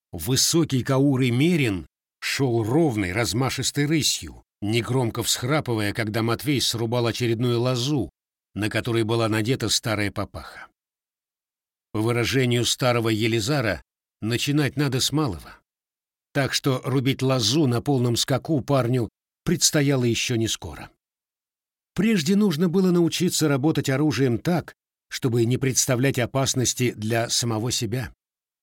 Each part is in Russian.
Высокий каурый мерин шел ровной, размашистой рысью, негромко всхрапывая, когда Матвей срубал очередную лозу, на которой была надета старая папаха. По выражению старого Елизара, начинать надо с малого. Так что рубить лозу на полном скаку парню предстояло еще не скоро. Прежде нужно было научиться работать оружием так, чтобы не представлять опасности для самого себя.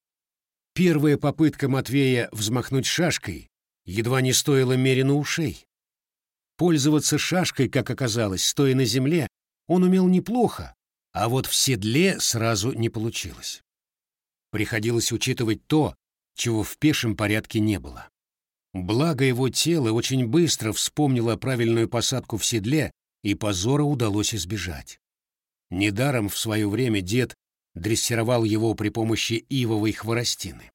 Первая попытка Матвея взмахнуть шашкой едва не стоила Мерину ушей. Пользоваться шашкой, как оказалось, стоя на земле, он умел неплохо, а вот в седле сразу не получилось. Приходилось учитывать то, чего в пешем порядке не было. Благо его тело очень быстро вспомнило правильную посадку в седле, и позора удалось избежать. Недаром в свое время дед дрессировал его при помощи ивовой хворостины.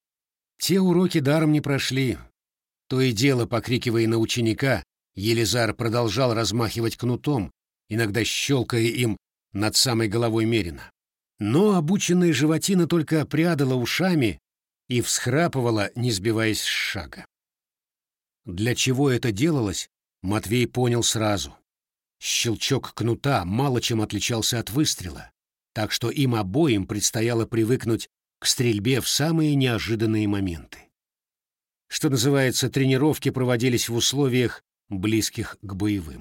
Те уроки даром не прошли. То и дело, покрикивая на ученика, Елизар продолжал размахивать кнутом, иногда щелкая им над самой головой Мерина. Но обученная животина только прядала ушами и всхрапывала, не сбиваясь с шага. Для чего это делалось, Матвей понял сразу. Щелчок кнута мало чем отличался от выстрела, так что им обоим предстояло привыкнуть к стрельбе в самые неожиданные моменты. Что называется, тренировки проводились в условиях, близких к боевым.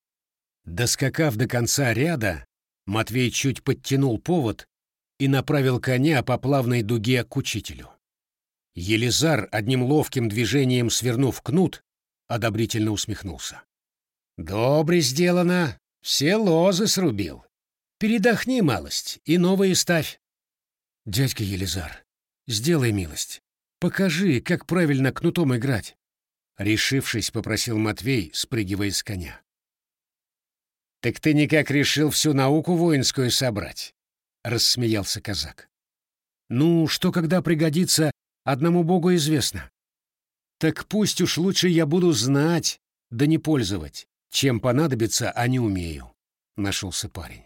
Доскакав до конца ряда, Матвей чуть подтянул повод и направил коня по плавной дуге к учителю. Елизар, одним ловким движением свернув кнут, одобрительно усмехнулся. «Добре сделано, все лозы срубил. Передохни малость и новые ставь». «Дядька Елизар, сделай милость, покажи, как правильно кнутом играть», — решившись, попросил Матвей, спрыгивая с коня. «Так ты никак решил всю науку воинскую собрать?» — рассмеялся казак. «Ну, что когда пригодится, одному Богу известно. Так пусть уж лучше я буду знать, да не пользовать, чем понадобится, а не умею», — нашелся парень.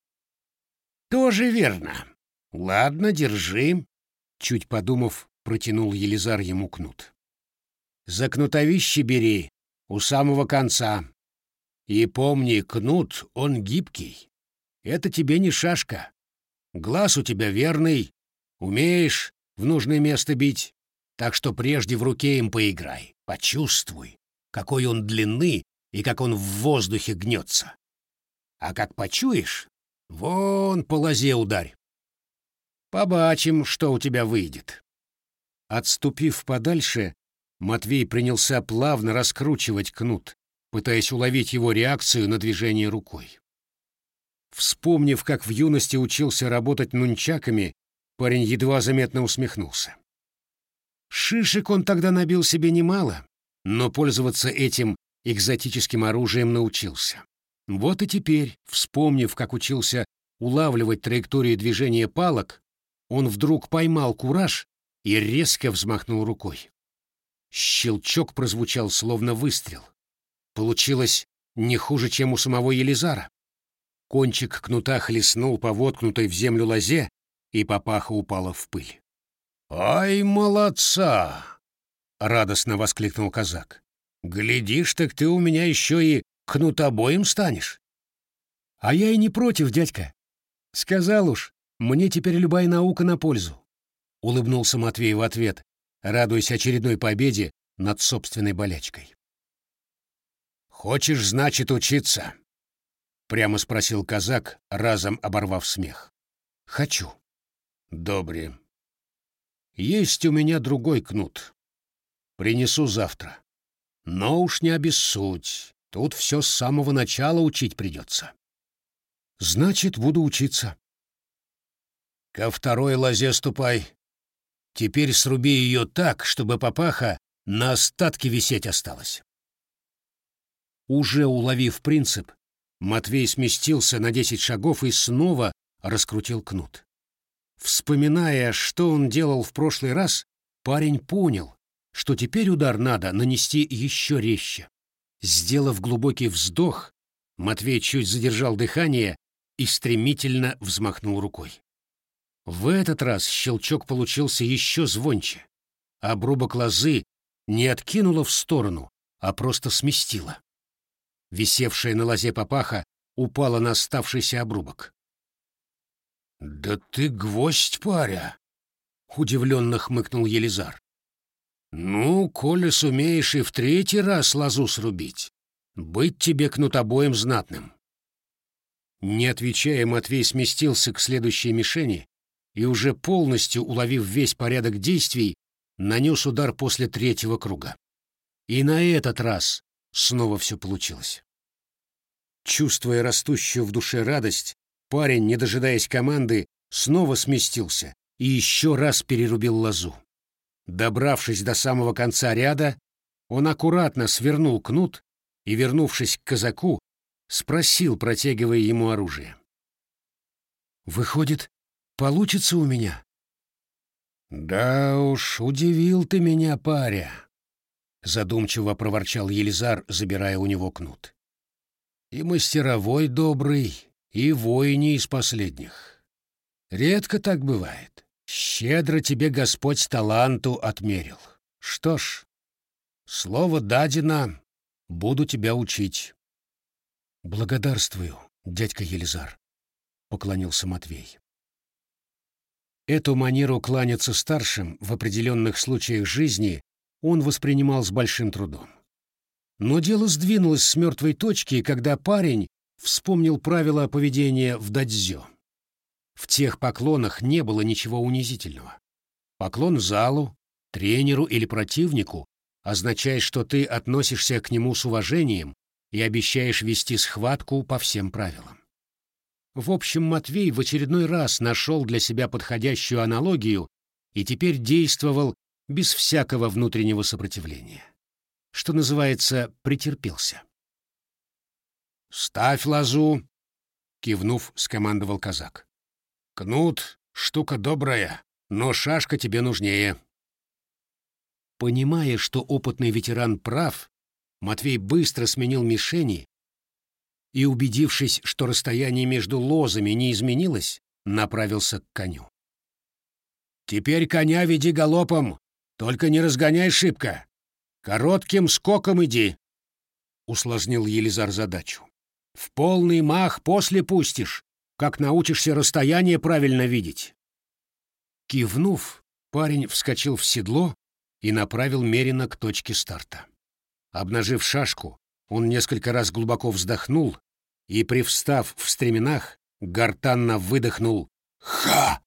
«Тоже верно. Ладно, держи», — чуть подумав, протянул Елизар ему кнут. «За кнутовище бери, у самого конца. И помни, кнут, он гибкий. Это тебе не шашка. Глаз у тебя верный, умеешь в нужное место бить, так что прежде в руке им поиграй, почувствуй, какой он длины и как он в воздухе гнется. А как почуешь, вон по лозе ударь. Побачим, что у тебя выйдет». Отступив подальше, Матвей принялся плавно раскручивать кнут, пытаясь уловить его реакцию на движение рукой. Вспомнив, как в юности учился работать нунчаками, парень едва заметно усмехнулся. Шишек он тогда набил себе немало, но пользоваться этим экзотическим оружием научился. Вот и теперь, вспомнив, как учился улавливать траекторию движения палок, он вдруг поймал кураж и резко взмахнул рукой. Щелчок прозвучал, словно выстрел. Получилось не хуже, чем у самого Елизара. Кончик кнута хлестнул по воткнутой в землю лозе, и папаха упала в пыль. «Ай, молодца!» — радостно воскликнул казак. «Глядишь, так ты у меня еще и кнутобоем станешь». «А я и не против, дядька. Сказал уж, мне теперь любая наука на пользу», — улыбнулся Матвей в ответ, радуясь очередной победе над собственной болячкой. «Хочешь, значит, учиться?» — прямо спросил казак, разом оборвав смех. «Хочу». «Добре. Есть у меня другой кнут. Принесу завтра. Но уж не обессудь, тут все с самого начала учить придется». «Значит, буду учиться». «Ко второй лозе ступай. Теперь сруби ее так, чтобы папаха на остатке висеть осталась». Уже уловив принцип, Матвей сместился на 10 шагов и снова раскрутил кнут. Вспоминая, что он делал в прошлый раз, парень понял, что теперь удар надо нанести еще резче. Сделав глубокий вздох, Матвей чуть задержал дыхание и стремительно взмахнул рукой. В этот раз щелчок получился еще звонче. обрубок лозы не откинула в сторону, а просто сместила. Висевшая на лозе папаха упала на оставшийся обрубок. «Да ты гвоздь, паря!» — удивленно хмыкнул Елизар. «Ну, коли сумеешь и в третий раз лозу срубить, быть тебе кнутобоем знатным». Не отвечая, Матвей сместился к следующей мишени и, уже полностью уловив весь порядок действий, нанес удар после третьего круга. И на этот раз снова все получилось. Чувствуя растущую в душе радость, парень, не дожидаясь команды, снова сместился и еще раз перерубил лозу. Добравшись до самого конца ряда, он аккуратно свернул кнут и, вернувшись к казаку, спросил, протягивая ему оружие: «Выходит, получится у меня?» «Да уж, удивил ты меня, паря», — задумчиво проворчал Елизар, забирая у него кнут. «И мастеровой добрый, и воин не из последних. Редко так бывает. Щедро тебе Господь таланту отмерил. Что ж, слово дадено, буду тебя учить». «Благодарствую, дядька Елизар», — поклонился Матвей. Эту манеру кланяться старшим в определенных случаях жизни он воспринимал с большим трудом. Но дело сдвинулось с мертвой точки, когда парень вспомнил правила поведения в дадзё. В тех поклонах не было ничего унизительного. Поклон залу, тренеру или противнику означает, что ты относишься к нему с уважением и обещаешь вести схватку по всем правилам. В общем, Матвей в очередной раз нашел для себя подходящую аналогию и теперь действовал без всякого внутреннего сопротивления. Что называется, претерпелся. «Ставь лозу!» — кивнув, скомандовал казак. «Кнут — штука добрая, но шашка тебе нужнее». Понимая, что опытный ветеран прав, Матвей быстро сменил мишени и, убедившись, что расстояние между лозами не изменилось, направился к коню. «Теперь коня веди галопом, только не разгоняй шибко. Коротким скоком иди», — усложнил Елизар задачу. «В полный мах после пустишь, как научишься расстояние правильно видеть». Кивнув, парень вскочил в седло и направил меренно к точке старта. Обнажив шашку, он несколько раз глубоко вздохнул и, привстав в стременах, гортанно выдохнул «Ха!».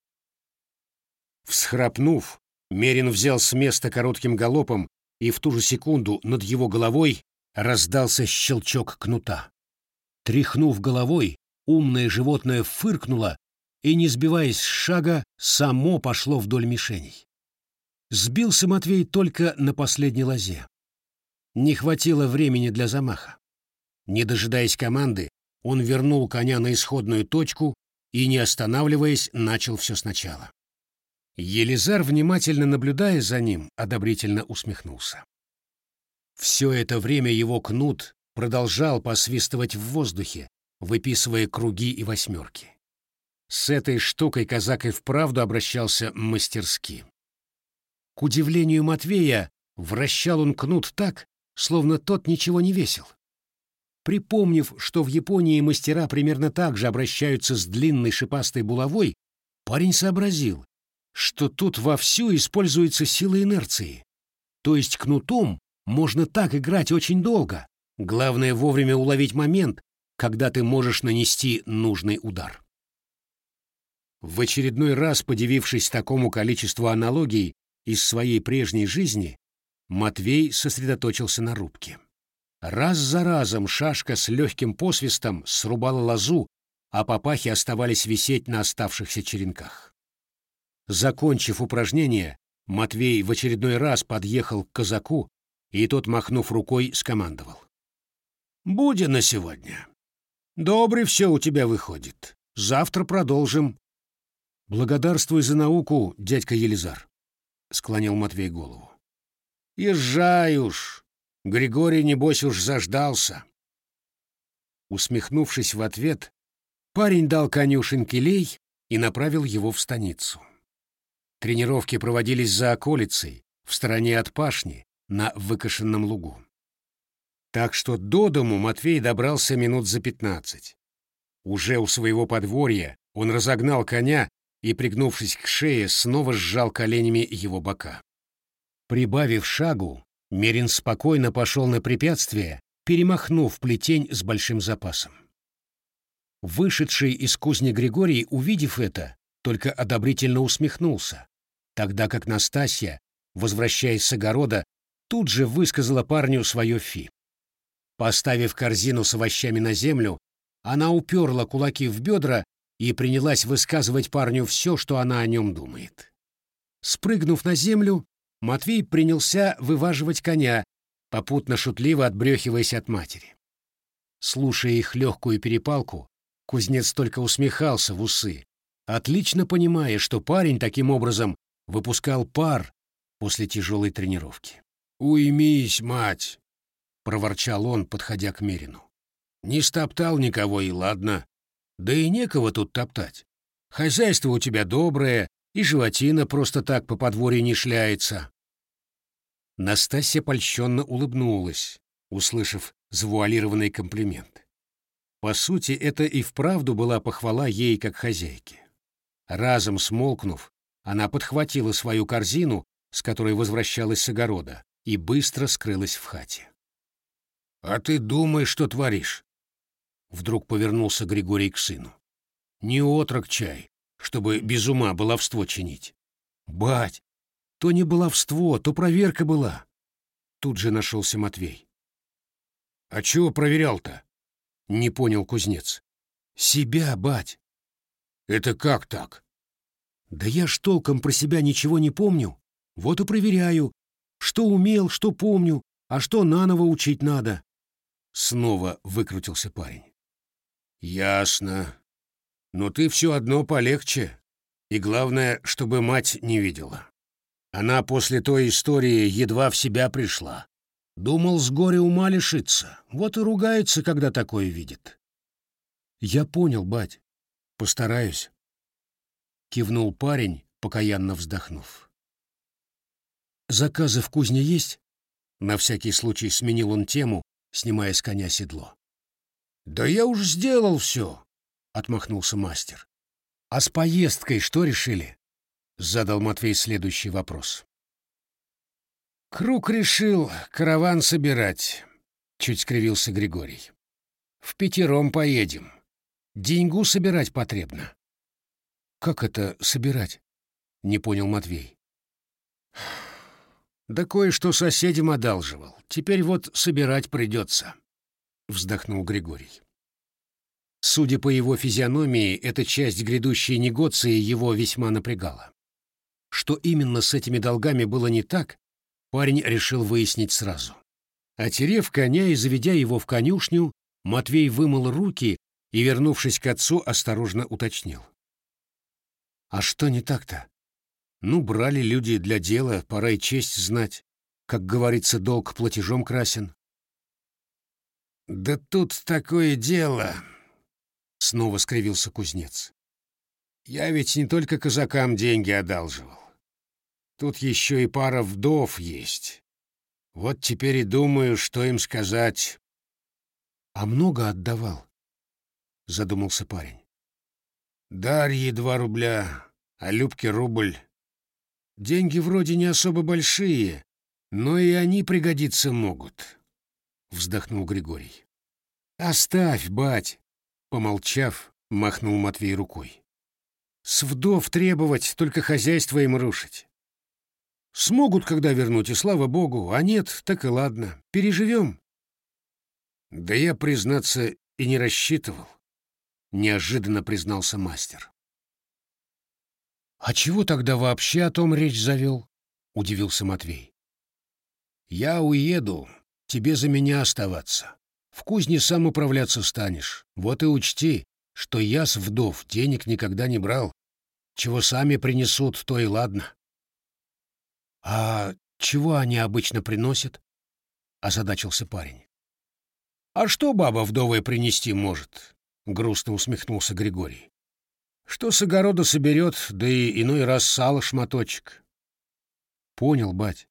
Всхрапнув, Мерин взял с места коротким галопом, и в ту же секунду над его головой раздался щелчок кнута. Тряхнув головой, умное животное фыркнуло и, не сбиваясь с шага, само пошло вдоль мишеней. Сбился Матвей только на последней лозе. Не хватило времени для замаха. Не дожидаясь команды, он вернул коня на исходную точку и, не останавливаясь, начал все сначала. Елизар, внимательно наблюдая за ним, одобрительно усмехнулся. Все это время его кнут продолжал посвистывать в воздухе, выписывая круги и восьмерки. С этой штукой казак и вправду обращался мастерски. К удивлению Матвея, вращал он кнут так, словно тот ничего не весил. Припомнив, что в Японии мастера примерно так же обращаются с длинной шипастой булавой, парень сообразил, что тут вовсю используется сила инерции. То есть кнутом можно так играть очень долго. Главное вовремя уловить момент, когда ты можешь нанести нужный удар. В очередной раз, подивившись такому количеству аналогий из своей прежней жизни, Матвей сосредоточился на рубке. Раз за разом шашка с легким посвистом срубала лозу, а папахи оставались висеть на оставшихся черенках. Закончив упражнение, Матвей в очередной раз подъехал к казаку, и тот, махнув рукой, скомандовал: «Буди на сегодня. Добрый все у тебя выходит. Завтра продолжим». «Благодарствуй за науку, дядька Елизар», — склонил Матвей голову. «Езжай уж. Григорий, небось, уж заждался». Усмехнувшись в ответ, парень дал коню шинкелей и направил его в станицу. Тренировки проводились за околицей, в стороне от пашни, на выкошенном лугу. Так что до дому Матвей добрался минут за 15. Уже у своего подворья он разогнал коня и, пригнувшись к шее, снова сжал коленями его бока. Прибавив шагу, Мерин спокойно пошел на препятствие, перемахнув плетень с большим запасом. Вышедший из кузни Григорий, увидев это, только одобрительно усмехнулся, тогда как Настасья, возвращаясь с огорода, тут же высказала парню свое фи. Поставив корзину с овощами на землю, она уперла кулаки в бедра и принялась высказывать парню все, что она о нем думает. Спрыгнув на землю, Матвей принялся вываживать коня, попутно шутливо отбрехиваясь от матери. Слушая их легкую перепалку, кузнец только усмехался в усы, отлично понимая, что парень таким образом выпускал пар после тяжелой тренировки. «Уймись, мать!» — проворчал он, подходя к Мерину. «Не стоптал никого, и ладно. Да и некого тут топтать. Хозяйство у тебя доброе, и животина просто так по подворью не шляется». Настасья польщенно улыбнулась, услышав завуалированный комплимент. По сути, это и вправду была похвала ей как хозяйке. Разом смолкнув, она подхватила свою корзину, с которой возвращалась с огорода, и быстро скрылась в хате. «А ты думай, что творишь?» Вдруг повернулся Григорий к сыну. «Не отрок чай, чтобы без ума баловство чинить. Бать, то не баловство, то проверка была». Тут же нашелся Матвей. «А чего проверял-то?» — не понял кузнец. «Себя, бать». «Это как так?» «Да я ж толком про себя ничего не помню. Вот и проверяю. Что умел, что помню, а что наново учить надо». Снова выкрутился парень. «Ясно. Но ты все одно полегче. И главное, чтобы мать не видела. Она после той истории едва в себя пришла. Думал, с горя ума лишиться. Вот и ругается, когда такое видит». «Я понял, бать. Постараюсь», — кивнул парень, покаянно вздохнув. «Заказы в кузне есть?» На всякий случай сменил он тему, снимая с коня седло. «Да я уж сделал все», — отмахнулся мастер. «А с поездкой что решили?» — задал Матвей следующий вопрос. «Круг решил караван собирать», — чуть скривился Григорий. «Впятером поедем. Деньгу собирать потребно». «Как это собирать?» — не понял Матвей. «Да кое-что соседям одалживал. Теперь вот собирать придется», — вздохнул Григорий. Судя по его физиономии, эта часть грядущей негоции его весьма напрягала. Что именно с этими долгами было не так, парень решил выяснить сразу. Отерев коня и заведя его в конюшню, Матвей вымыл руки и, вернувшись к отцу, осторожно уточнил. «А что не так-то? Ну, брали люди для дела, пора и честь знать. Как говорится, долг платежом красен». «Да тут такое дело», — снова скривился кузнец. «Я ведь не только казакам деньги одалживал. Тут еще и пара вдов есть. Вот теперь и думаю, что им сказать». «А много отдавал?» — задумался парень. «Дарье 2 рубля, а Любке рубль. Деньги вроде не особо большие, но и они пригодиться могут», — вздохнул Григорий. «Оставь, бать», — помолчав, махнул Матвей рукой. «С вдов требовать, только хозяйство им рушить. Смогут, когда вернуть, и слава богу, а нет, так и ладно, переживем». «Да я, признаться, и не рассчитывал», — неожиданно признался мастер. «А чего тогда вообще о том речь завел?» — удивился Матвей. «Я уеду, тебе за меня оставаться. В кузне сам управляться станешь. Вот и учти, что я с вдов денег никогда не брал. Чего сами принесут, то и ладно». «А чего они обычно приносят?» — озадачился парень. «А что баба вдовая принести может?» — грустно усмехнулся Григорий. «Что с огорода соберет, да и иной раз сало шматочек». «Понял, бать.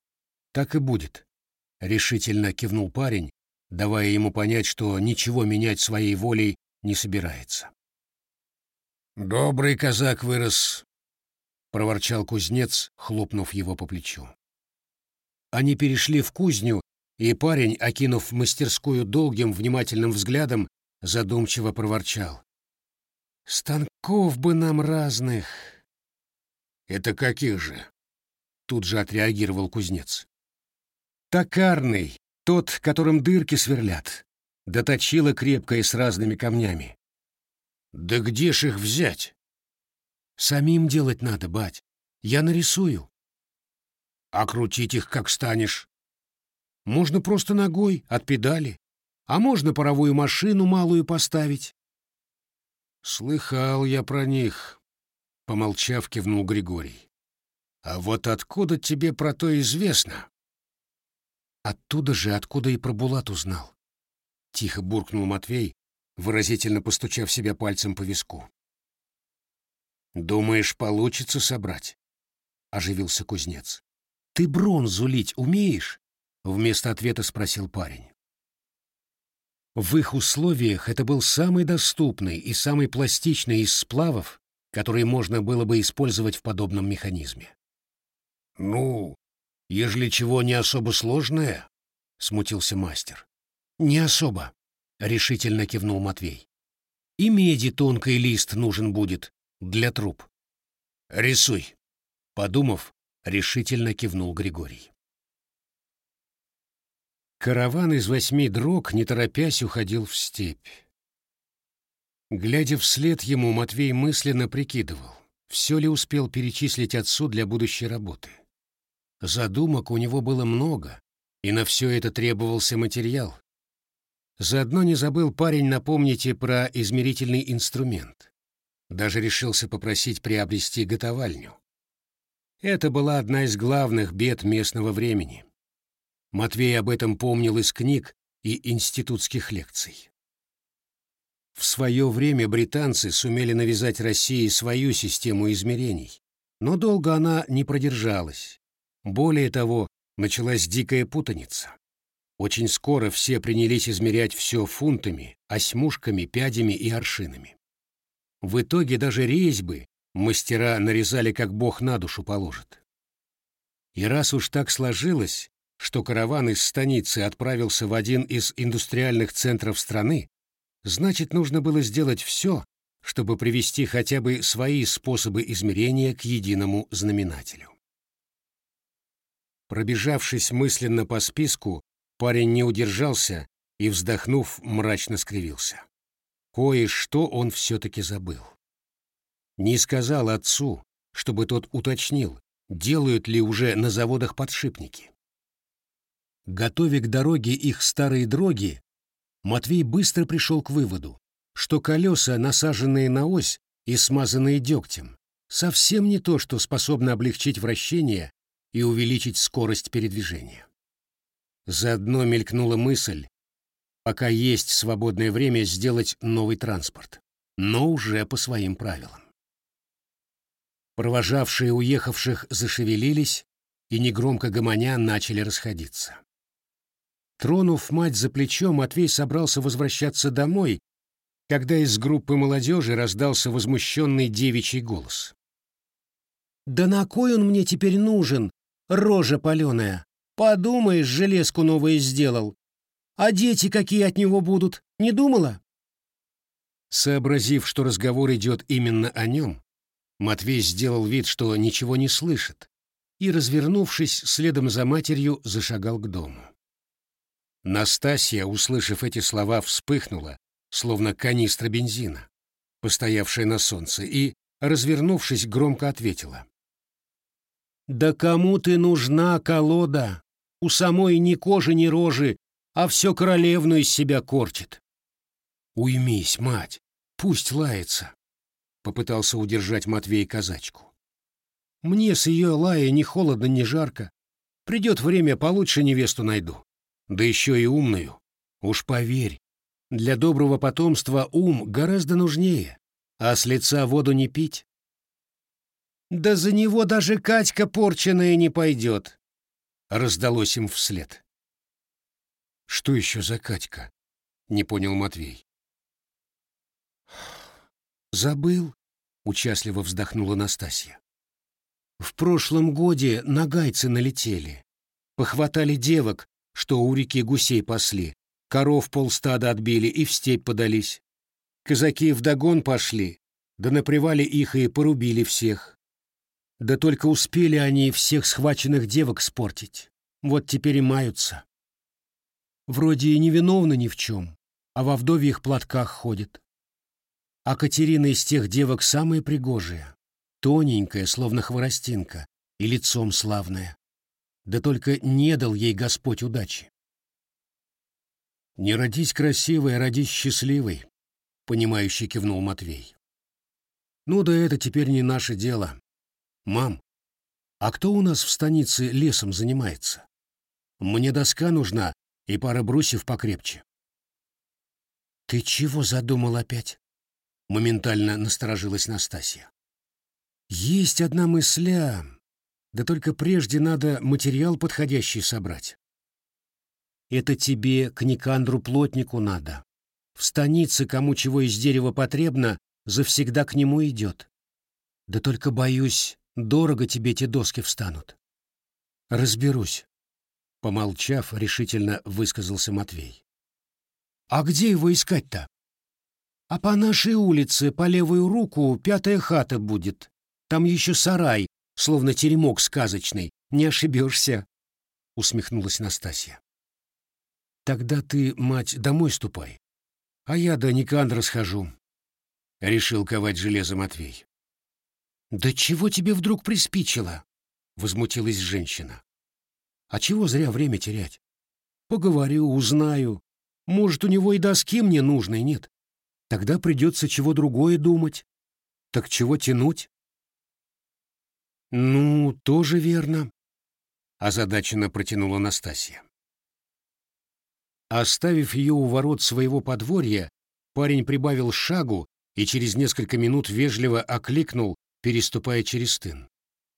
Так и будет, — решительно кивнул парень, давая ему понять, что ничего менять своей волей не собирается. «Добрый казак вырос», — проворчал кузнец, хлопнув его по плечу. Они перешли в кузню, и парень, окинув мастерскую долгим внимательным взглядом, задумчиво проворчал: «Станков бы нам разных!» «Это каких же?» — тут же отреагировал кузнец. «Токарный, тот, которым дырки сверлят, да точила крепкое с разными камнями». «Да где ж их взять?» «Самим делать надо, бать. Я нарисую». «А крутить их как станешь?» «Можно просто ногой, от педали, а можно паровую машину малую поставить». «Слыхал я про них», — помолчав, кивнул Григорий. «А вот откуда тебе про то известно?» «Оттуда же, откуда и про Булат узнал», — тихо буркнул Матвей, выразительно постучав себя пальцем по виску. «Думаешь, получится собрать?» — оживился кузнец. «Ты бронзу лить умеешь?» — вместо ответа спросил парень. В их условиях это был самый доступный и самый пластичный из сплавов, которые можно было бы использовать в подобном механизме. «Ну, ежели чего не особо сложное?» — смутился мастер. «Не особо», — решительно кивнул Матвей. «И меди тонкий лист нужен будет для труб». «Рисуй», — подумав, решительно кивнул Григорий. Караван из 8 дрог, не торопясь, уходил в степь. Глядя вслед ему, Матвей мысленно прикидывал, все ли успел перечислить отцу для будущей работы. Задумок у него было много, и на все это требовался материал. Заодно не забыл парень напомнить и про измерительный инструмент. Даже решился попросить приобрести готовальню. Это была одна из главных бед местного времени. Матвей об этом помнил из книг и институтских лекций. В свое время британцы сумели навязать России свою систему измерений, но долго она не продержалась. Более того, началась дикая путаница. Очень скоро все принялись измерять все фунтами, осьмушками, пядями и аршинами. В итоге даже резьбы мастера нарезали, как Бог на душу положит. И раз уж так сложилось, что караван из станицы отправился в один из индустриальных центров страны, значит, нужно было сделать все, чтобы привести хотя бы свои способы измерения к единому знаменателю. Пробежавшись мысленно по списку, парень не удержался и, вздохнув, мрачно скривился. Кое-что он все-таки забыл. Не сказал отцу, чтобы тот уточнил, делают ли уже на заводах подшипники. Готовя к дороге их старые дроги, Матвей быстро пришел к выводу, что колеса, насаженные на ось и смазанные дегтем, совсем не то, что способно облегчить вращение и увеличить скорость передвижения. Заодно мелькнула мысль, пока есть свободное время, сделать новый транспорт, но уже по своим правилам. Провожавшие уехавших зашевелились и, негромко гомоня, начали расходиться. Тронув мать за плечо, Матвей собрался возвращаться домой, когда из группы молодежи раздался возмущенный девичий голос. «Да на кой он мне теперь нужен, рожа паленая? Подумаешь, железку новую сделал. А дети какие от него будут, не думала?» Сообразив, что разговор идет именно о нем, Матвей сделал вид, что ничего не слышит, и, развернувшись следом за матерью, зашагал к дому. Настасья, услышав эти слова, вспыхнула, словно канистра бензина, постоявшая на солнце, и, развернувшись, громко ответила: «Да кому ты нужна, колода? У самой ни кожи, ни рожи, а все королевну из себя корчит». «Уймись, мать, пусть лается», — попытался удержать Матвей казачку. «Мне с ее лая ни холодно, ни жарко. Придет время, получше невесту найду. Да еще и умную. Уж поверь, для доброго потомства ум гораздо нужнее, а с лица воду не пить». «Да за него даже Катька порченая не пойдет. — раздалось им вслед. «Что еще за Катька?» — не понял Матвей. «Забыл», — участливо вздохнула Настасья. «В прошлом годе нагайцы налетели. Похватали девок, что у реки гусей пасли, коров полстада отбили и в степь подались. Казаки вдогон пошли, да на привале их и порубили всех. Да только успели они всех схваченных девок спортить. Вот теперь и маются. Вроде и невиновны ни в чем, а во вдовьих платках ходит. А Катерина из тех девок самая пригожая, тоненькая, словно хворостинка, и лицом славная. Да только не дал ей Господь удачи. «Не родись красивой, а родись счастливой», — понимающе кивнул Матвей. «Ну да это теперь не наше дело. Мам, а кто у нас в станице лесом занимается? Мне доска нужна и пара брусьев покрепче». «Ты чего задумал опять?» — моментально насторожилась Настасья. «Есть одна мысля, да только прежде надо материал подходящий собрать. Это тебе к Никандру-плотнику надо. В станице, кому чего из дерева потребно, завсегда к нему идет. Да только, боюсь, дорого тебе те доски встанут». «Разберусь», — помолчав, решительно высказался Матвей. «А где его искать-то?» «А по нашей улице, по левую руку, 5-я хата будет. Там еще сарай, словно теремок сказочный. Не ошибешься», — усмехнулась Настасья. «Тогда ты, мать, домой ступай, а я до Никандра схожу», — решил ковать железо Матвей. «Да чего тебе вдруг приспичило?» — возмутилась женщина. «А чего зря время терять? Поговорю, узнаю. Может, у него и доски мне нужной нет. Тогда придется чего другое думать. Так чего тянуть?» «Ну, тоже верно», — озадаченно протянула Настасья. Оставив ее у ворот своего подворья, парень прибавил шагу и через несколько минут вежливо окликнул, переступая через тын.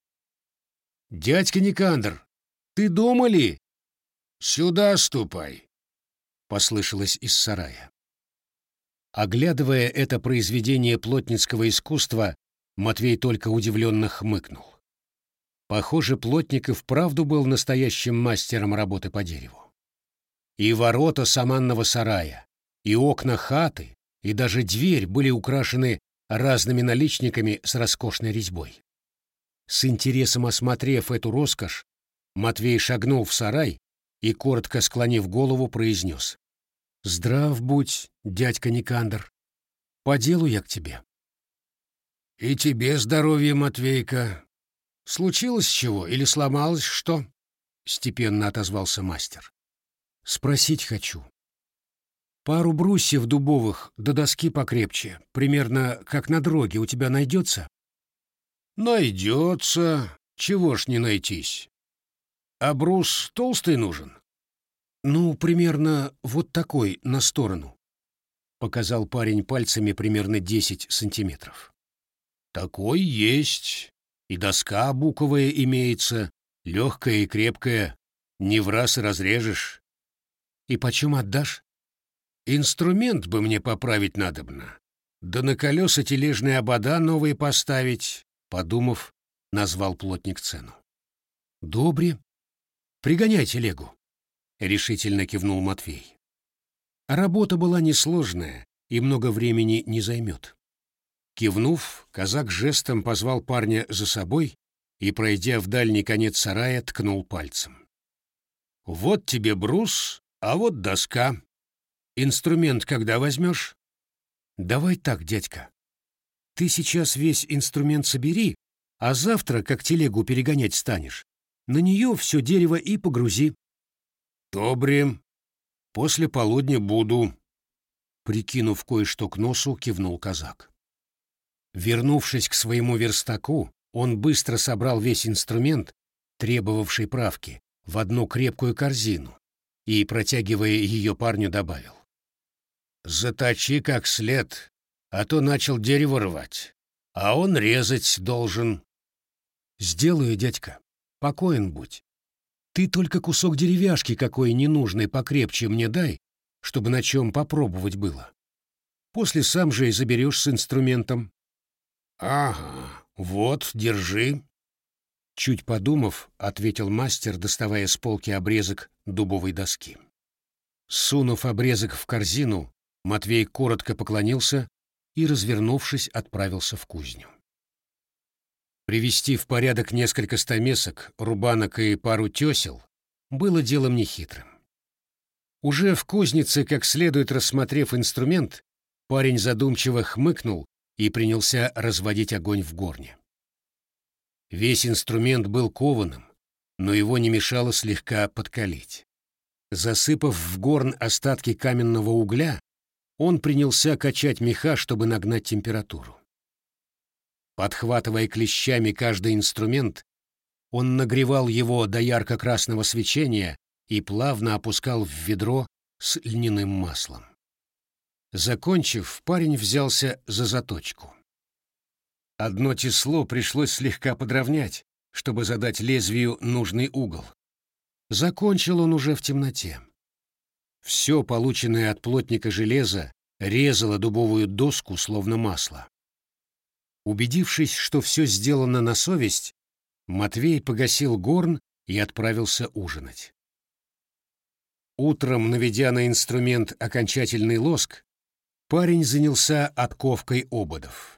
«Дядька Никандр, ты дома ли?» «Сюда ступай», — послышалось из сарая. Оглядывая это произведение плотницкого искусства, Матвей только удивленно хмыкнул. Похоже, плотник и вправду был настоящим мастером работы по дереву. И ворота саманного сарая, и окна хаты, и даже дверь были украшены разными наличниками с роскошной резьбой. С интересом осмотрев эту роскошь, Матвей шагнул в сарай и, коротко склонив голову, произнес: «Здрав будь, дядька Никандр. По делу я к тебе». «И тебе здоровья, Матвейка. Случилось чего или сломалось что?» — степенно отозвался мастер. «Спросить хочу. Пару брусьев дубовых до доски покрепче, примерно как на дроге, у тебя найдется?» «Найдется. Чего ж не найтись. А брус толстый нужен?» «Ну, примерно вот такой, на сторону», — показал парень пальцами примерно 10 сантиметров. «Такой есть. И доска буковая имеется, легкая и крепкая. Не в раз и разрежешь». «И почем отдашь?» «Инструмент бы мне поправить надобно. Да на колеса тележные обода новые поставить», — подумав, назвал плотник цену. «Добре. Пригоняй телегу», — решительно кивнул Матвей. Работа была несложная и много времени не займет. Кивнув, казак жестом позвал парня за собой и, пройдя в дальний конец сарая, ткнул пальцем. «Вот тебе брус, а вот доска. Инструмент когда возьмешь?» «Давай так, дядька. Ты сейчас весь инструмент собери, а завтра, как телегу перегонять станешь, на нее все дерево и погрузи». «Добре. После полудня буду», — прикинув кое-что к носу, кивнул казак. Вернувшись к своему верстаку, он быстро собрал весь инструмент, требовавший правки, в одну крепкую корзину и, протягивая ее парню, добавил: «Заточи как след, а то начал дерево рвать, а он резать должен». «Сделаю, дядька. Покоен будь. Ты только кусок деревяшки какой ненужный покрепче мне дай, чтобы на чем попробовать было. После сам же и заберешь с инструментом». «Ага, вот, держи». Чуть подумав, ответил мастер, доставая с полки обрезок дубовой доски. Сунув обрезок в корзину, Матвей коротко поклонился и, развернувшись, отправился в кузню. Привести в порядок несколько стамесок, рубанок и пару тесел было делом нехитрым. Уже в кузнице, как следует рассмотрев инструмент, парень задумчиво хмыкнул и принялся разводить огонь в горне. Весь инструмент был кованым, но его не мешало слегка подкалить. Засыпав в горн остатки каменного угля, он принялся качать меха, чтобы нагнать температуру. Подхватывая клещами каждый инструмент, он нагревал его до ярко-красного свечения и плавно опускал в ведро с льняным маслом. Закончив, парень взялся за заточку. Одно тесло пришлось слегка подровнять, чтобы задать лезвию нужный угол. Закончил он уже в темноте. Все полученное от плотника железо резало дубовую доску словно масло. Убедившись, что все сделано на совесть, Матвей погасил горн и отправился ужинать. Утром, наведя на инструмент окончательный лоск, парень занялся отковкой ободов.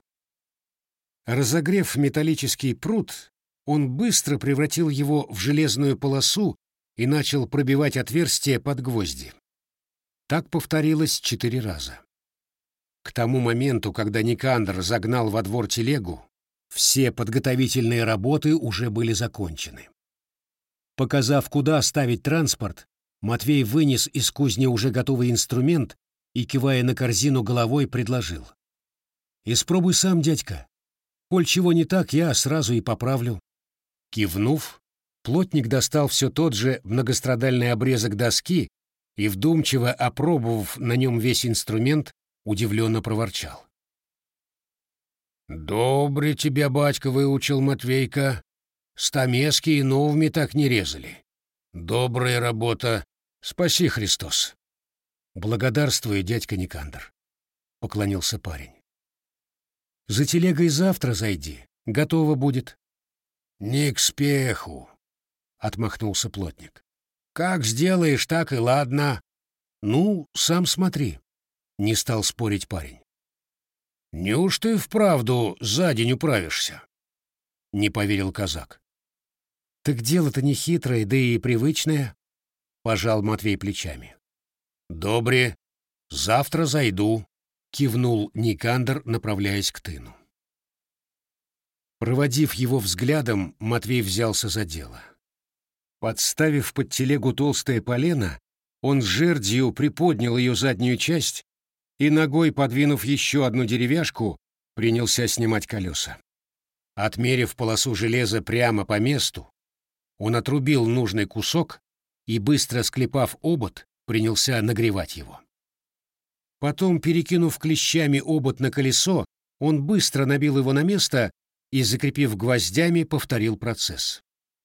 Разогрев металлический прут, он быстро превратил его в железную полосу и начал пробивать отверстия под гвозди. Так повторилось 4 раза. К тому моменту, когда Никандр загнал во двор телегу, все подготовительные работы уже были закончены. Показав, куда ставить транспорт, Матвей вынес из кузни уже готовый инструмент и, кивая на корзину головой, предложил: «Испробуй сам, дядька. Коль чего не так, я сразу и поправлю». Кивнув, плотник достал все тот же многострадальный обрезок доски и, вдумчиво опробовав на нем весь инструмент, удивленно проворчал: «Добре тебя батька выучил, Матвейка. Стамески и новыми так не резали. Добрая работа. Спаси, Христос». «Благодарствую, дядька Никандр», — поклонился парень. «За телегой завтра зайди, готово будет». «Не к спеху», — отмахнулся плотник. «Как сделаешь, так и ладно». «Ну, сам смотри», — не стал спорить парень. «Неужто и вправду за день управишься?» — не поверил казак. «Так дело-то не хитрое, да и привычное», — пожал Матвей плечами. «Добре, завтра зайду», — кивнул Никандр, направляясь к тыну. Проводив его взглядом, Матвей взялся за дело. Подставив под телегу толстое полено, он с жердью приподнял ее заднюю часть и, ногой подвинув еще одну деревяшку, принялся снимать колеса. Отмерив полосу железа прямо по месту, он отрубил нужный кусок и, быстро склепав обод, принялся нагревать его. Потом, перекинув клещами обод на колесо, он быстро набил его на место и, закрепив гвоздями, повторил процесс.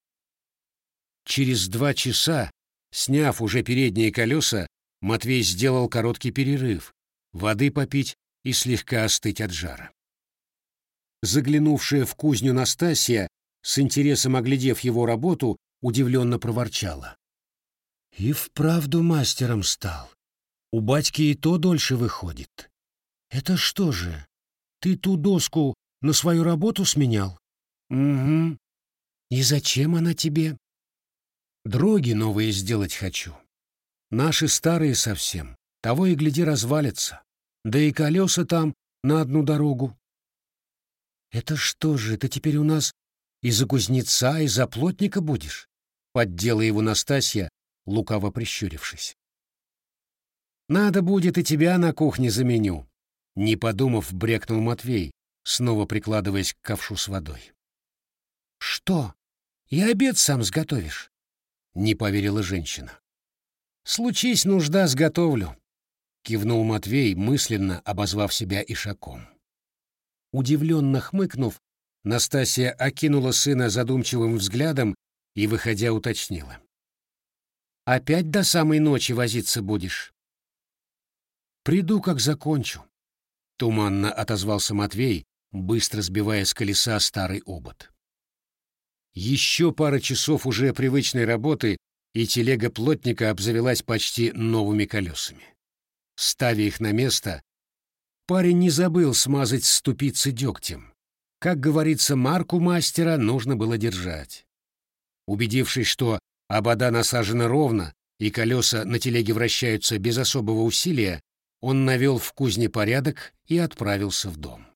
Через 2 часа, сняв уже передние колеса, Матвей сделал короткий перерыв, воды попить и слегка остыть от жара. Заглянувшая в кузню Настасья, с интересом оглядев его работу, удивленно проворчала: «И вправду мастером стал. У батьки и то дольше выходит. Это что же, ты ту доску на свою работу сменял?» «Угу. И зачем она тебе?» «Дроги новые сделать хочу. Наши старые совсем, того и гляди развалятся. Да и колеса там на одну дорогу». «Это что же, ты теперь у нас и за кузнеца, и за плотника будешь?» — поддела его Настасья, лукаво прищурившись. «Надо будет, и тебя на кухне заменю», — не подумав, брякнул Матвей, снова прикладываясь к ковшу с водой. «Что, и обед сам сготовишь?» — не поверила женщина. «Случись нужда, сготовлю», — кивнул Матвей, мысленно обозвав себя ишаком. Удивленно хмыкнув, Настасья окинула сына задумчивым взглядом и, выходя, уточнила: Опять до самой ночи возиться будешь? Приду, как закончу, — туманно отозвался Матвей, быстро сбивая с колеса старый обод. Еще пара часов уже привычной работы, и телега плотника обзавелась почти новыми колесами. Ставя их на место, парень не забыл смазать ступицы дегтем. Как говорится, марку мастера нужно было держать. Убедившись, что обода насажены ровно и колеса на телеге вращаются без особого усилия, он навел в кузне порядок и отправился в дом.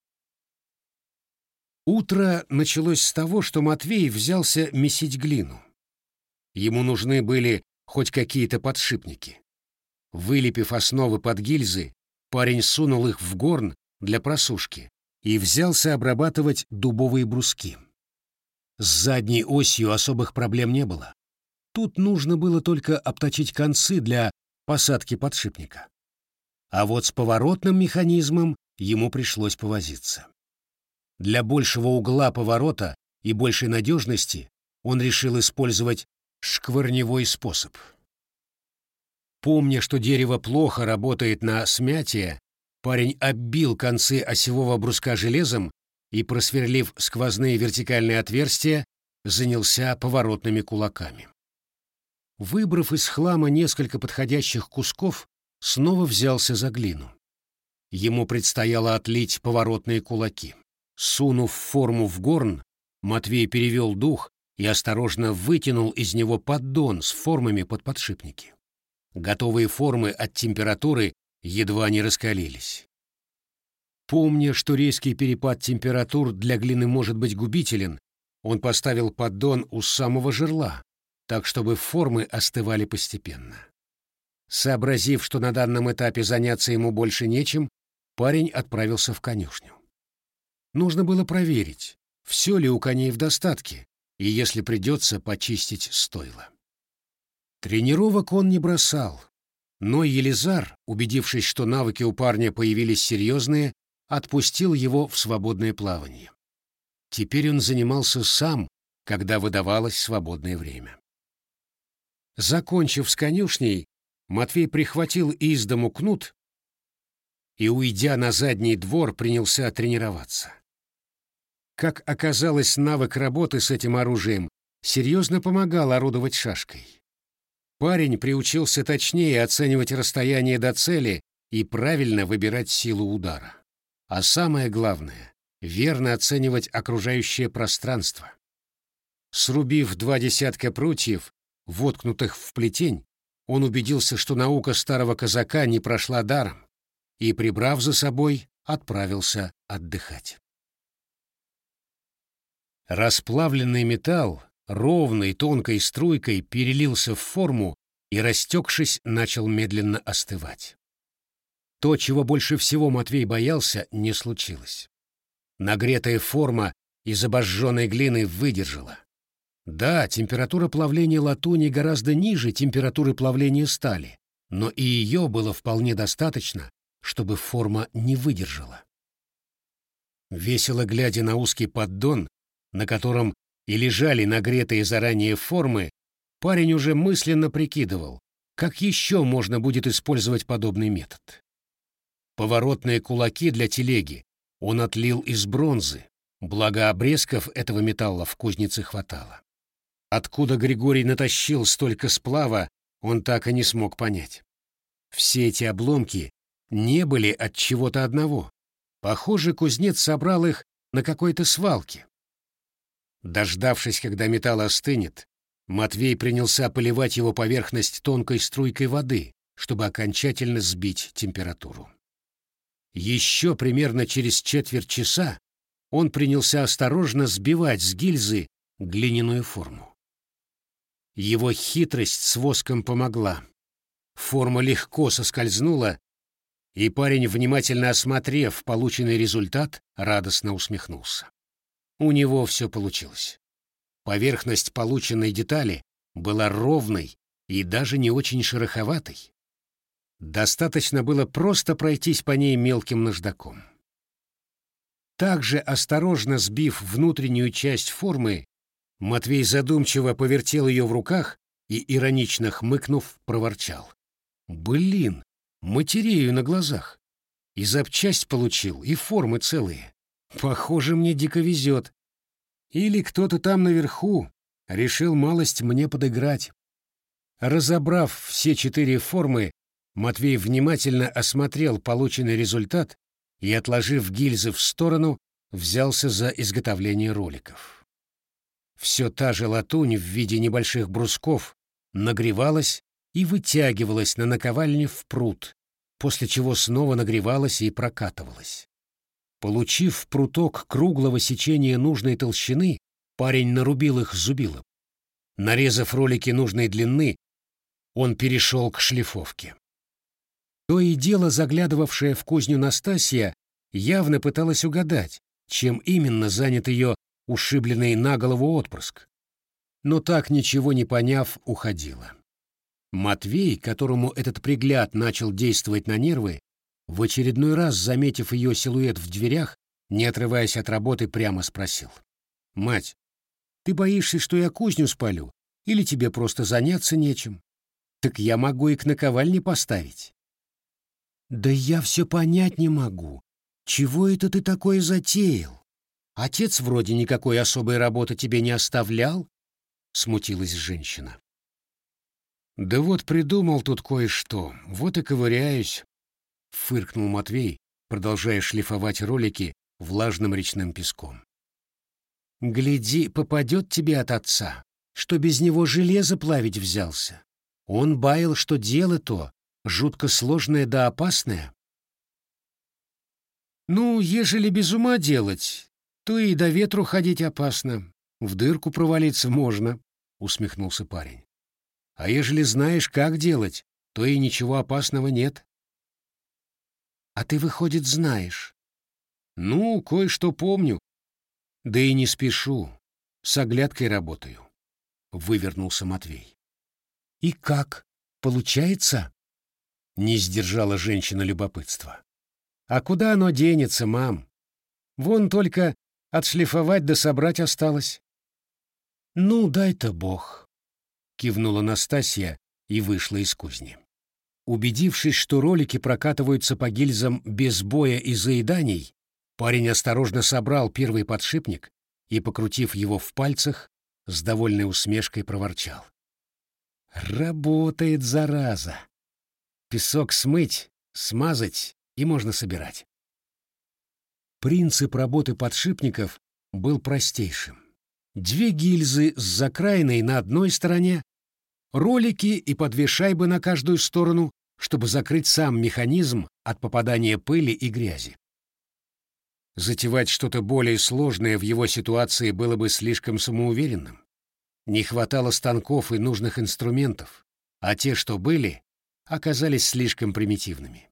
Утро началось с того, что Матвей взялся месить глину. Ему нужны были хоть какие-то подшипники. Вылепив основы под гильзы, парень сунул их в горн для просушки и взялся обрабатывать дубовые бруски. С задней осью особых проблем не было. Тут нужно было только обточить концы для посадки подшипника. А вот с поворотным механизмом ему пришлось повозиться. Для большего угла поворота и большей надежности он решил использовать шкварневой способ. Помня, что дерево плохо работает на смятие, парень оббил концы осевого бруска железом и, просверлив сквозные вертикальные отверстия, занялся поворотными кулаками. Выбрав из хлама несколько подходящих кусков, снова взялся за глину. Ему предстояло отлить поворотные кулаки. Сунув форму в горн, Матвей перевел дух и осторожно вытянул из него поддон с формами под подшипники. Готовые формы от температуры едва не раскалились. Помня, что резкий перепад температур для глины может быть губителен, он поставил поддон у самого жерла, так чтобы формы остывали постепенно. Сообразив, что на данном этапе заняться ему больше нечем, парень отправился в конюшню. Нужно было проверить, все ли у коней в достатке, и, если придется, почистить стойла. Тренировок он не бросал, но Елизар, убедившись, что навыки у парня появились серьезные, отпустил его в свободное плавание. Теперь он занимался сам, когда выдавалось свободное время. Закончив с конюшней, Матвей прихватил из дому кнут и, уйдя на задний двор, принялся тренироваться. Как оказалось, навык работы с этим оружием серьезно помогал орудовать шашкой. Парень приучился точнее оценивать расстояние до цели и правильно выбирать силу удара. А самое главное — верно оценивать окружающее пространство. Срубив 2 десятка прутьев, воткнутых в плетень, он убедился, что наука старого казака не прошла даром, и, прибрав за собой, отправился отдыхать. Расплавленный металл ровной тонкой струйкой перелился в форму и, растекшись, начал медленно остывать. То, чего больше всего Матвей боялся, не случилось. Нагретая форма из обожженной глины выдержала. Да, температура плавления латуни гораздо ниже температуры плавления стали, но и ее было вполне достаточно, чтобы форма не выдержала. Весело глядя на узкий поддон, на котором и лежали нагретые заранее формы, парень уже мысленно прикидывал, как еще можно будет использовать подобный метод. Поворотные кулаки для телеги он отлил из бронзы, благо обрезков этого металла в кузнице хватало. Откуда Григорий натащил столько сплава, он так и не смог понять. Все эти обломки не были от чего-то одного. Похоже, кузнец собрал их на какой-то свалке. Дождавшись, когда металл остынет, Матвей принялся поливать его поверхность тонкой струйкой воды, чтобы окончательно сбить температуру. Еще примерно через четверть часа он принялся осторожно сбивать с гильзы глиняную форму. Его хитрость с воском помогла. Форма легко соскользнула, и парень, внимательно осмотрев полученный результат, радостно усмехнулся. У него все получилось. Поверхность полученной детали была ровной и даже не очень шероховатой. Достаточно было просто пройтись по ней мелким наждаком. Также осторожно сбив внутреннюю часть формы, Матвей задумчиво повертел ее в руках и, иронично хмыкнув, проворчал. «Блин, матерею на глазах. И запчасть получил, и формы целые. Похоже, мне дико везет. Или кто-то там наверху решил малость мне подыграть». Разобрав все 4 формы, Матвей внимательно осмотрел полученный результат и, отложив гильзы в сторону, взялся за изготовление роликов. Все та же латунь в виде небольших брусков нагревалась и вытягивалась на наковальне в прут, после чего снова нагревалась и прокатывалась. Получив пруток круглого сечения нужной толщины, парень нарубил их зубилом. Нарезав ролики нужной длины, он перешел к шлифовке. То и дело заглядывавшая в кузню Настасья явно пыталась угадать, чем именно занят ее ушибленный на голову отпрыск. Но так ничего не поняв, уходила. Матвей, которому этот пригляд начал действовать на нервы, в очередной раз, заметив ее силуэт в дверях, не отрываясь от работы, прямо спросил. «Мать, ты боишься, что я кузню спалю, или тебе просто заняться нечем? Так я могу и к наковальне поставить». «Да я все понять не могу. Чего это ты такое затеял? Отец вроде никакой особой работы тебе не оставлял?» — смутилась женщина. «Да вот придумал тут кое-что, вот и ковыряюсь», — фыркнул Матвей, продолжая шлифовать ролики влажным речным песком. «Гляди, попадет тебе от отца, что без него железо плавить взялся. Он баял, что дело то жутко сложное да опасное». «Ну, ежели без ума делать, то и до ветру ходить опасно, в дырку провалиться можно», — усмехнулся парень. «А ежели знаешь, как делать, то и ничего опасного нет». «А ты, выходит, знаешь?» «Ну, кое-что помню. Да и не спешу, с оглядкой работаю», — вывернулся Матвей. «И как? Получается?» — не сдержала женщина любопытства. «А куда оно денется, мам? Вон только отшлифовать да собрать осталось». «Ну, дай-то Бог», — кивнула Настасья и вышла из кузни. Убедившись, что ролики прокатываются по гильзам без боя и заеданий, парень осторожно собрал первый подшипник и, покрутив его в пальцах, с довольной усмешкой проворчал. «Работает, зараза! Песок смыть, смазать, и можно собирать». Принцип работы подшипников был простейшим. 2 гильзы с закраиной на одной стороне, ролики и по 2 шайбы на каждую сторону, чтобы закрыть сам механизм от попадания пыли и грязи. Затевать что-то более сложное в его ситуации было бы слишком самоуверенным. Не хватало станков и нужных инструментов, а те, что были, оказались слишком примитивными.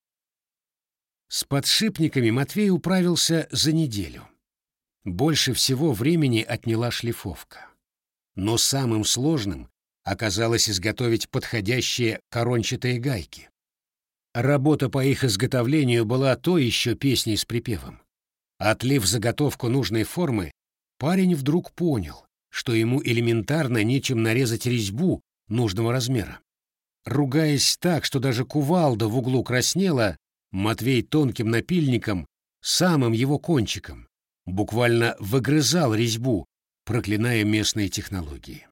С подшипниками Матвей управился за неделю. Больше всего времени отняла шлифовка. Но самым сложным оказалось изготовить подходящие корончатые гайки. Работа по их изготовлению была то еще песней с припевом. Отлив заготовку нужной формы, парень вдруг понял, что ему элементарно нечем нарезать резьбу нужного размера. Ругаясь так, что даже кувалда в углу краснела, Матвей тонким напильником, самым его кончиком, буквально выгрызал резьбу, проклиная местные технологии.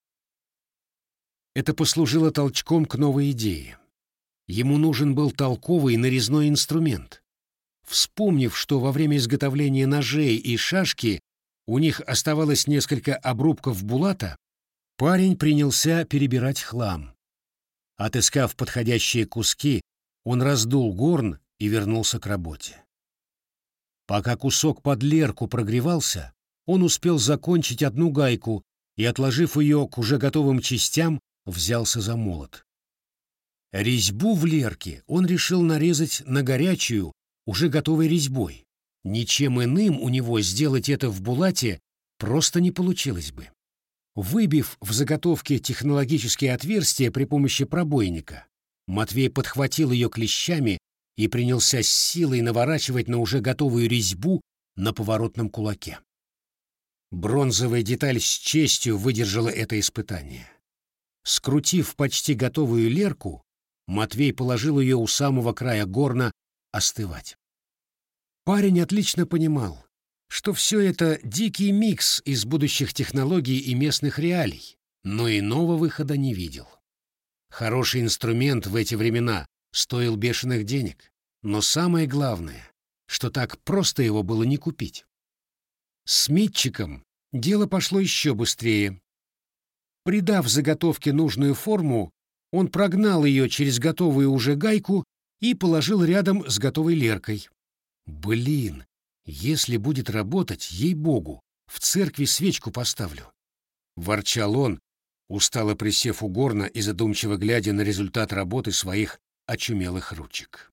Это послужило толчком к новой идее. Ему нужен был толковый нарезной инструмент. Вспомнив, что во время изготовления ножей и шашки у них оставалось несколько обрубков булата, парень принялся перебирать хлам. Отыскав подходящие куски, он раздул горн и вернулся к работе. Пока кусок под лерку прогревался, он успел закончить одну гайку и, отложив ее к уже готовым частям, взялся за молот. Резьбу в лерке он решил нарезать на горячую, уже готовой резьбой. Ничем иным у него сделать это в булате просто не получилось бы. Выбив в заготовке технологические отверстия при помощи пробойника, Матвей подхватил ее клещами и принялся с силой наворачивать на уже готовую резьбу на поворотном кулаке. Бронзовая деталь с честью выдержала это испытание. Скрутив почти готовую лерку, Матвей положил ее у самого края горна остывать. Парень отлично понимал, что все это дикий микс из будущих технологий и местных реалий, но иного выхода не видел. Хороший инструмент в эти времена стоил бешеных денег, но самое главное, что так просто его было не купить. С Митчиком дело пошло еще быстрее. Придав заготовке нужную форму, он прогнал ее через готовую уже гайку и положил рядом с готовой леркой. «Блин, если будет работать, ей-богу, в церкви свечку поставлю», — ворчал он, устало присев у горна и задумчиво глядя на результат работы своих очумелых ручек.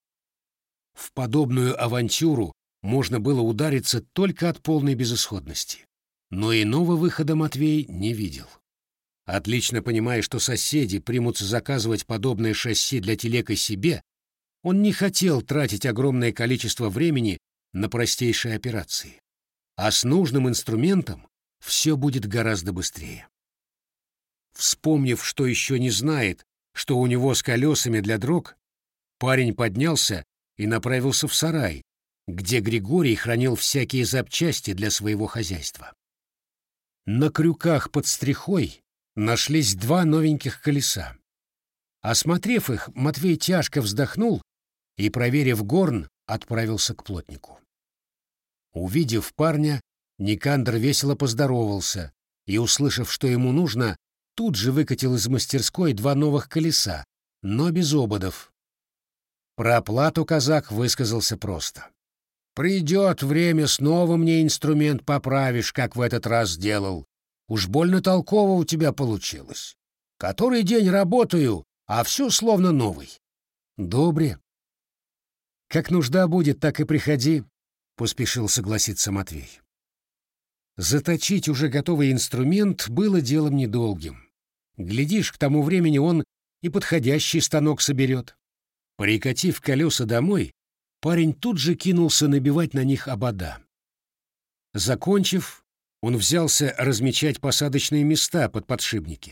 В подобную авантюру можно было удариться только от полной безысходности, но иного выхода Матвей не видел. Отлично понимая, что соседи примутся заказывать подобное шасси для телег и себе, он не хотел тратить огромное количество времени на простейшие операции. А с нужным инструментом все будет гораздо быстрее. Вспомнив, что еще не знает, что у него с колесами для дрог, парень поднялся и направился в сарай, где Григорий хранил всякие запчасти для своего хозяйства. На крюках под стрихой нашлись 2 новеньких колеса. Осмотрев их, Матвей тяжко вздохнул и, проверив горн, отправился к плотнику. Увидев парня, Никандр весело поздоровался и, услышав, что ему нужно, тут же выкатил из мастерской 2 новых колеса, но без ободов. Про оплату казак высказался просто. «Придет время, снова мне инструмент поправишь, как в этот раз делал. Уж больно толково у тебя получилось. Который день работаю, а все словно новый». «Добре. Как нужда будет, так и приходи», — поспешил согласиться Матвей. Заточить уже готовый инструмент было делом недолгим. Глядишь, к тому времени он и подходящий станок соберет. Прикатив колеса домой, парень тут же кинулся набивать на них обода. Закончив, он взялся размечать посадочные места под подшипники.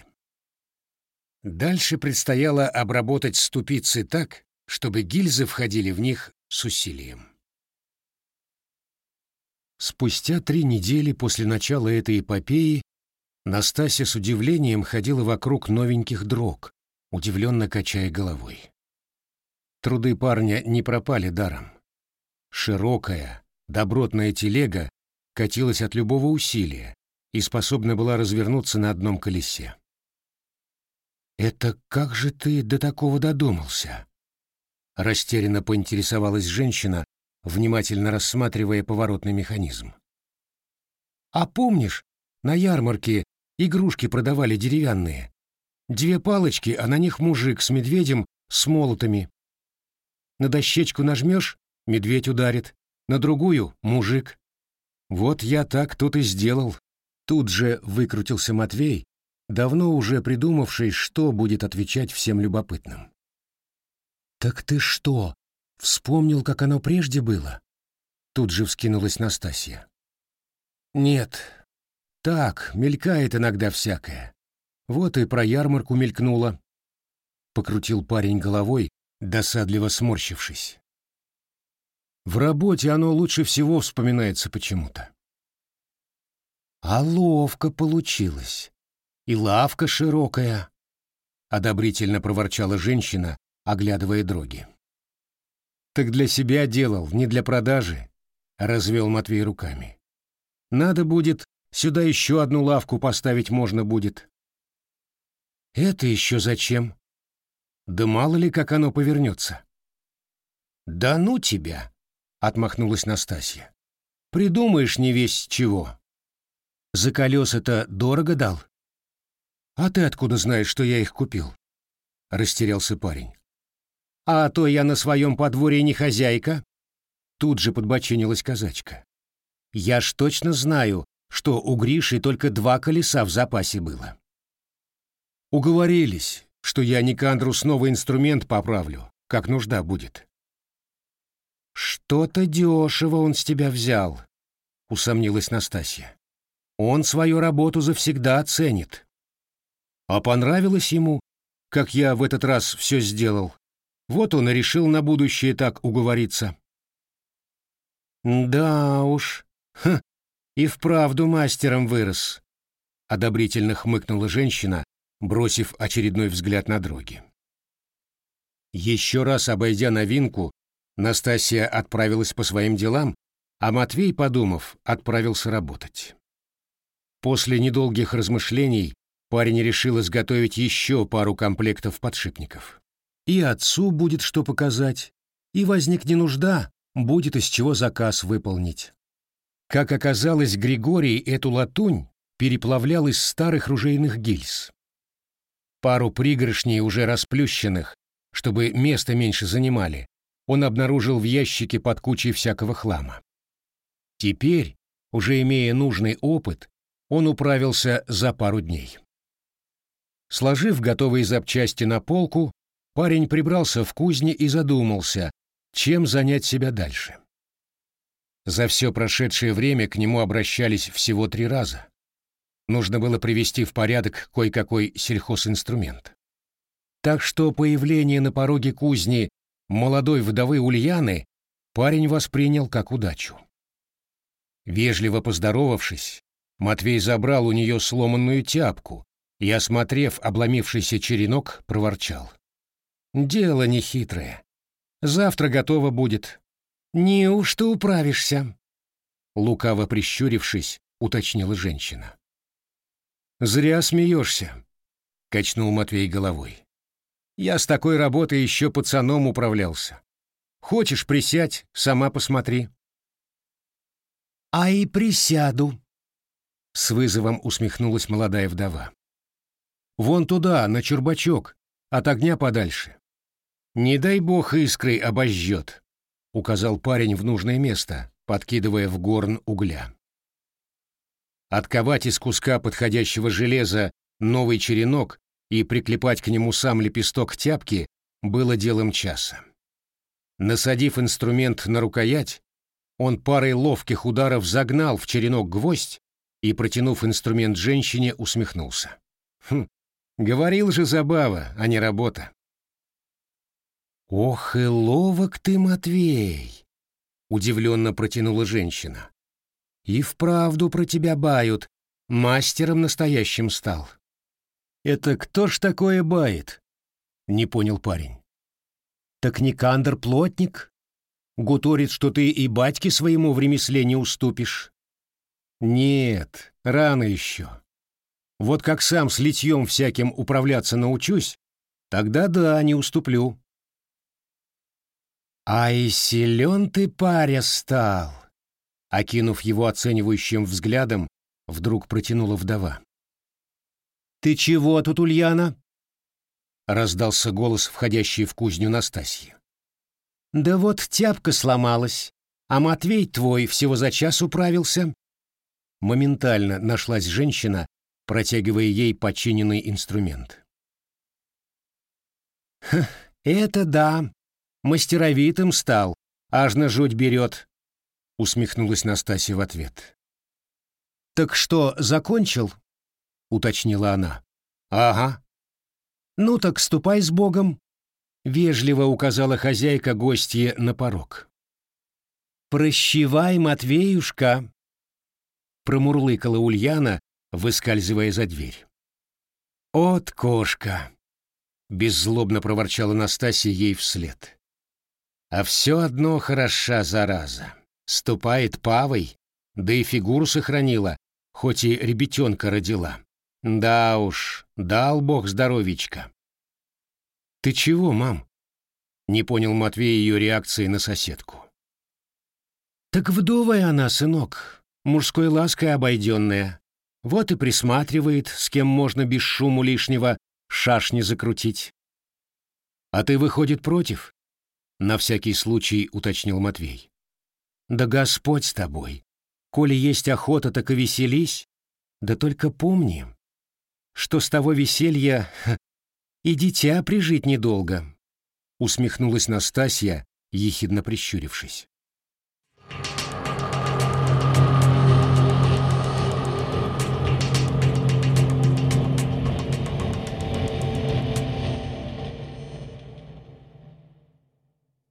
Дальше предстояло обработать ступицы так, чтобы гильзы входили в них с усилием. Спустя 3 недели после начала этой эпопеи Настасья с удивлением ходила вокруг новеньких дрог, удивленно качая головой. Труды парня не пропали даром. Широкая, добротная телега катилась от любого усилия и способна была развернуться на одном колесе. «Это как же ты до такого додумался?» — растерянно поинтересовалась женщина, внимательно рассматривая поворотный механизм. «А помнишь, на ярмарке игрушки продавали деревянные? 2 палочки, а на них мужик с медведем с молотами. На дощечку нажмешь — медведь ударит, на другую — мужик. Вот я так тут и сделал». Тут же выкрутился Матвей, давно уже придумавший, что будет отвечать всем любопытным. «Так ты что, вспомнил, как оно прежде было?» Тут же вскинулась Настасья. «Нет, так, мелькает иногда всякое. Вот и про ярмарку мелькнуло», — покрутил парень головой, досадливо сморщившись. «В работе оно лучше всего вспоминается почему-то». «А ловко получилось. И лавка широкая», — одобрительно проворчала женщина, оглядывая дроги. «Так для себя делал, не для продажи», — развел Матвей руками. «Надо будет, сюда еще одну лавку поставить можно будет». «Это еще зачем? Да мало ли, как оно повернется». «Да ну тебя!» — отмахнулась Настасья. «Придумаешь не весть чего. За колеса-то дорого дал». «А ты откуда знаешь, что я их купил?» — растерялся парень. «А то я на своем подворье не хозяйка», — тут же подбоченилась казачка. «Я ж точно знаю, что у Гриши только 2 колеса в запасе было». «Уговорились, что я Никандру снова инструмент поправлю, как нужда будет». «Что-то дешево он с тебя взял», — усомнилась Настасья. «Он свою работу завсегда оценит». А понравилось ему, как я в этот раз все сделал. Вот он и решил на будущее так уговориться. Да уж, и вправду мастером вырос, одобрительно хмыкнула женщина, бросив очередной взгляд на дроги. Еще раз обойдя новинку, Настасья отправилась по своим делам, а Матвей, подумав, отправился работать. После недолгих размышлений парень решил изготовить еще пару комплектов подшипников. И отцу будет что показать, и возникнет нужда, будет из чего заказ выполнить. Как оказалось, Григорий эту латунь переплавлял из старых ружейных гильз. Пару пригоршней уже расплющенных, чтобы место меньше занимали, он обнаружил в ящике под кучей всякого хлама. Теперь, уже имея нужный опыт, он управился за пару дней. Сложив готовые запчасти на полку, парень прибрался в кузне и задумался, чем занять себя дальше. За все прошедшее время к нему обращались всего 3 раза. Нужно было привести в порядок кое-какой сельхозинструмент. Так что появление на пороге кузни молодой вдовы Ульяны парень воспринял как удачу. Вежливо поздоровавшись, Матвей забрал у нее сломанную тяпку и, осмотрев обломившийся черенок, проворчал: «Дело нехитрое. Завтра готово будет. Неужто управишься?» Лукаво прищурившись, уточнила женщина. «Зря смеешься», — качнул Матвей головой. «Я с такой работой еще пацаном управлялся. Хочешь, присядь, сама посмотри». «А и присяду», — с вызовом усмехнулась молодая вдова. «Вон туда, на чурбачок, от огня подальше. Не дай бог искрой обожжет», — указал парень в нужное место, подкидывая в горн угля. Отковать из куска подходящего железа новый черенок и приклепать к нему сам лепесток тяпки было делом часа. Насадив инструмент на рукоять, он парой ловких ударов загнал в черенок гвоздь и, протянув инструмент женщине, усмехнулся. Говорил же, забава, а не работа. «Ох и ловок ты, Матвей!» — удивленно протянула женщина. «И вправду про тебя бают, мастером настоящим стал». «Это кто ж такое бает?» — не понял парень. «Так Никандр плотник? Гуторит, что ты и батьке своему в ремесле не уступишь». «Нет, рано еще. Вот как сам с литьем всяким управляться научусь, тогда да, не уступлю». «А и силен ты, паря, стал!» Окинув его оценивающим взглядом, вдруг протянула вдова. «Ты чего тут, Ульяна?» — раздался голос, входящий в кузню Настасьи. «Да вот тяпка сломалась, а Матвей твой всего за час управился». Моментально нашлась женщина, протягивая ей починенный инструмент. «Это да, мастеровитым стал, аж на жуть берет», — усмехнулась Настасья в ответ. «Так что, закончил?» — уточнила она. «Ага». «Ну так ступай с Богом», — вежливо указала хозяйка гостье на порог. «Прощевай, Матвеюшка», — промурлыкала Ульяна, выскальзывая за дверь. «От кошка», — беззлобно проворчала Настасья ей вслед. «А все одно хороша зараза. Ступает павой, да и фигуру сохранила, хоть и ребятенка родила. Да уж, дал Бог здоровичка». «Ты чего, мам?» — не понял Матвей ее реакции на соседку. «Так вдовая она, сынок, мужской лаской обойденная. Вот и присматривает, с кем можно без шуму лишнего шашни закрутить». «А ты, выходит, против?» — на всякий случай уточнил Матвей. «Да Господь с тобой. Коли есть охота, так и веселись. Да только помни, что с того веселья и дитя прижить недолго», — усмехнулась Настасья, ехидно прищурившись.